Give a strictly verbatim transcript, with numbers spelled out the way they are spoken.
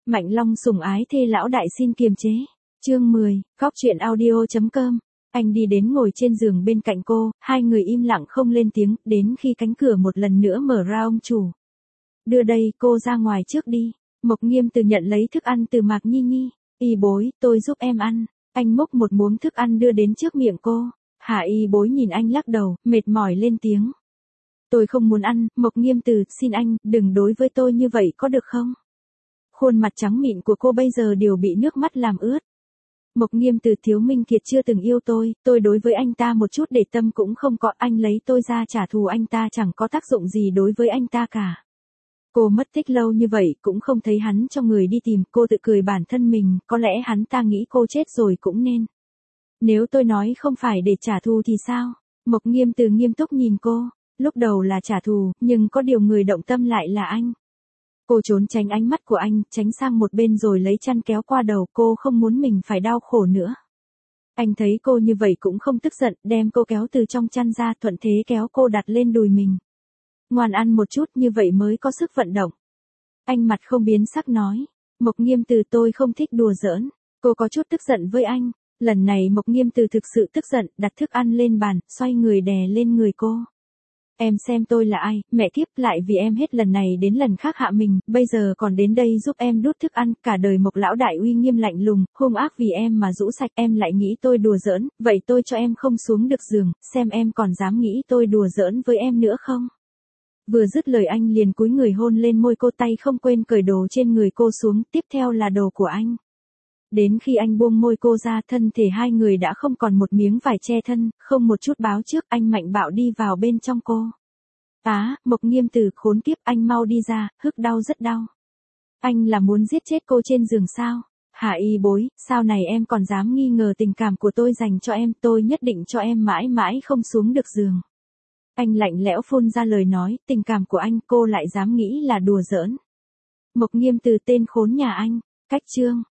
Mạnh Long sủng ái thê lão đại xin kiềm chế. Chương mười, Góc truyện audio.com. Anh đi đến ngồi trên giường bên cạnh cô, hai người im lặng không lên tiếng, đến khi cánh cửa một lần nữa mở ra ông chủ. Đưa đây, cô ra ngoài trước đi. Mộc Nghiêm Từ nhận lấy thức ăn từ Mạc Nhi Nhi. Y bối, tôi giúp em ăn. Anh múc một muỗng thức ăn đưa đến trước miệng cô. Hạ Y bối nhìn anh lắc đầu, mệt mỏi lên tiếng. Tôi không muốn ăn, Mộc Nghiêm Từ, xin anh, đừng đối với tôi như vậy có được không? Khuôn mặt trắng mịn của cô bây giờ đều bị nước mắt làm ướt. Mộc Nghiêm Từ, Thiếu Minh Kiệt chưa từng yêu tôi, tôi đối với anh ta một chút để tâm cũng không có, anh lấy tôi ra trả thù anh ta chẳng có tác dụng gì đối với anh ta cả. Cô mất tích lâu như vậy cũng không thấy hắn cho người đi tìm, cô tự cười bản thân mình, có lẽ hắn ta nghĩ cô chết rồi cũng nên. Nếu tôi nói không phải để trả thù thì sao? Mộc Nghiêm Từ nghiêm túc nhìn cô, lúc đầu là trả thù, nhưng có điều người động tâm lại là anh. Cô trốn tránh ánh mắt của anh, tránh sang một bên rồi lấy chăn kéo qua đầu, cô không muốn mình phải đau khổ nữa. Anh thấy cô như vậy cũng không tức giận, đem cô kéo từ trong chăn ra, thuận thế kéo cô đặt lên đùi mình. Ngoan ăn một chút, như vậy mới có sức vận động. Anh mặt không biến sắc nói. Mộc Nghiêm Từ, tôi không thích đùa giỡn. Cô có chút tức giận với anh. Lần này Mộc Nghiêm Từ thực sự tức giận, đặt thức ăn lên bàn, xoay người đè lên người cô. Em xem tôi là ai, mẹ kiếp, lại vì em hết lần này đến lần khác hạ mình, bây giờ còn đến đây giúp em đút thức ăn, cả đời Mộc lão đại uy nghiêm lạnh lùng, hung ác vì em mà rũ sạch, em lại nghĩ tôi đùa giỡn, vậy tôi cho em không xuống được giường, xem em còn dám nghĩ tôi đùa giỡn với em nữa không? Vừa dứt lời anh liền cúi người hôn lên môi cô, tay không quên cởi đồ trên người cô xuống, tiếp theo là đồ của anh. Đến khi anh buông môi cô ra, thân thể hai người đã không còn một miếng vải che thân, không một chút báo trước, anh mạnh bạo đi vào bên trong cô. Á, Mộc Nghiêm Từ, khốn kiếp, anh mau đi ra, hức đau rất đau. Anh là muốn giết chết cô trên giường sao? Hạ Y bối, sao này em còn dám nghi ngờ tình cảm của tôi dành cho em, tôi nhất định cho em mãi mãi không xuống được giường. Anh lạnh lẽo phun ra lời nói, tình cảm của anh cô lại dám nghĩ là đùa giỡn. Mộc Nghiêm Từ, tên khốn nhà anh. Cách chương